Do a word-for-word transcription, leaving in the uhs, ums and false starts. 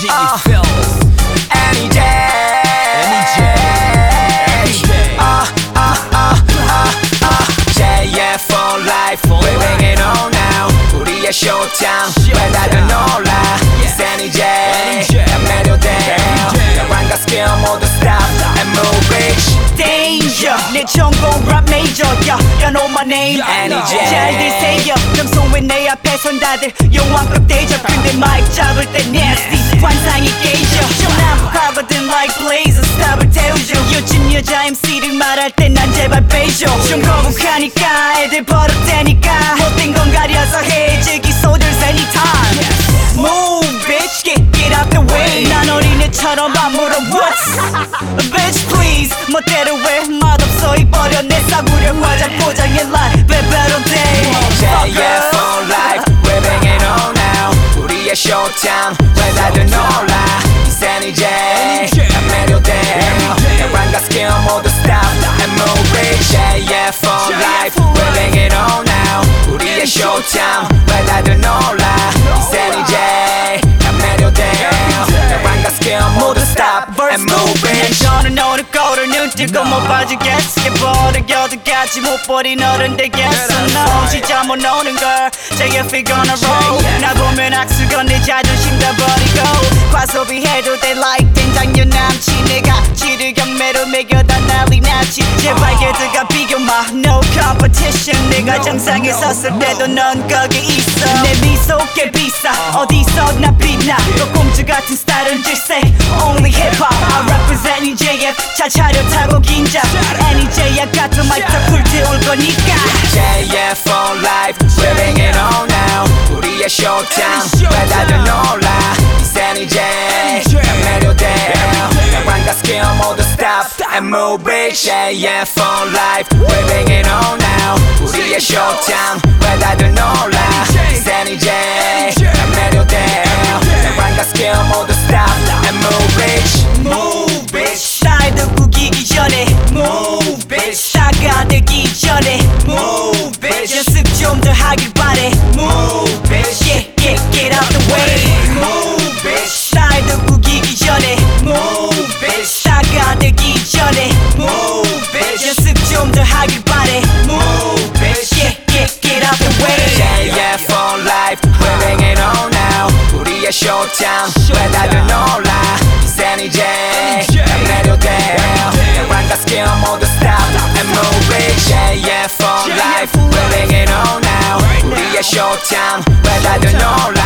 uh, feels any day, any day, any day. Uh, uh, uh, uh, uh. J F for life, we're bringing on now. 우리의 showtime, 왜 다들 놀라? It's any day, 난 매료돼. 영광과 skill 모두 stop and move bitch. Danger, 내 전공 rap major, yeah, you know my name. Any day. 잘 되세요, 평소에 내 앞에 선 다들 영왕급 대접. 근데 마이크 잡을 때 nasty, 환상이 깨져. 난폭하거든 like blazer, 스탑을 태우죠. 요즘 여자 엠씨를 말할 때 난 제발 빼줘. 좀 거북하니까 애들 버릇대니까 못된 건 가려서 해. 저기 soldiers anytime. Move bitch, get, get out the way. 난 어린애처럼 안 물어 what? Bitch please, 멋대로 왜 맛없어 입버려. 내 싸구려 과자 포장해 like better day. J F for life, we're bringing on now. 우리의 showtime, 왜 다들 놀라? It's any day, 난 매료돼. 영광과 skill 모두 stop and move bitch. J F for life, we're bringing on now. 우리의 showtime, 왜 다들 놀라? It's any day, 난 매료돼. 영광과 skill 모두 stop and move bitch. 너는 오늘 거울을 눈 뜨고 못 봐주겠어. 버려겨도까지 못 버린 어른 되겠어. 너 진짜 못 노는 걸 J F gonna roll. 나 보면 악수건 내 자존심 다 버리고 과소비해도 돼 like 된장년 남친. 내가 지를 경매로 매겨다 난리 났지. 제발 걔들과 비교 마 no competition. 내가 정상에 섰을 때도 넌 거기 있어. 내 미소 꽤 비싸 어디서 나 빛나. 너 공주 같은 스타일은 질색 only hip hop. I represent 이 J F 잘 차려 타고 긴장. Any J F 같은 마이크 다 불태울 거니까. J F for life, we're bringing on now. 우리의 showtime, 왜 다들 놀라? It's any day, 난 매료돼. 영광과 skill 모두 stop and move bitch. J F for life, we're bringing on now. 우리의 showtime, 왜 다들 놀라? It's any day, 난 매료돼. 영광과 skill 모두 stop and move bitch. Move bitch. 스타일도 구기기 전에 Move bitch. 스타가 되기 전에 Move bitch. 연습 좀 더 하길 바래. Move bitch. Get, get, get out the way. Move bitch. 스타일도 구기기 전에 Move bitch. 스타가 되기 전에 Move bitch. 연습 좀 더 하길 바래. Move bitch. Get, get, get out the way. J F for life, we're bringing on now. 우리의 showtime, 왜 다들 놀라? It's any day, 난 매료돼. 영광과 skill 모두 stop and move it. J F for life, we're bringing on now. 우리의 showtime, 왜 다들 놀라?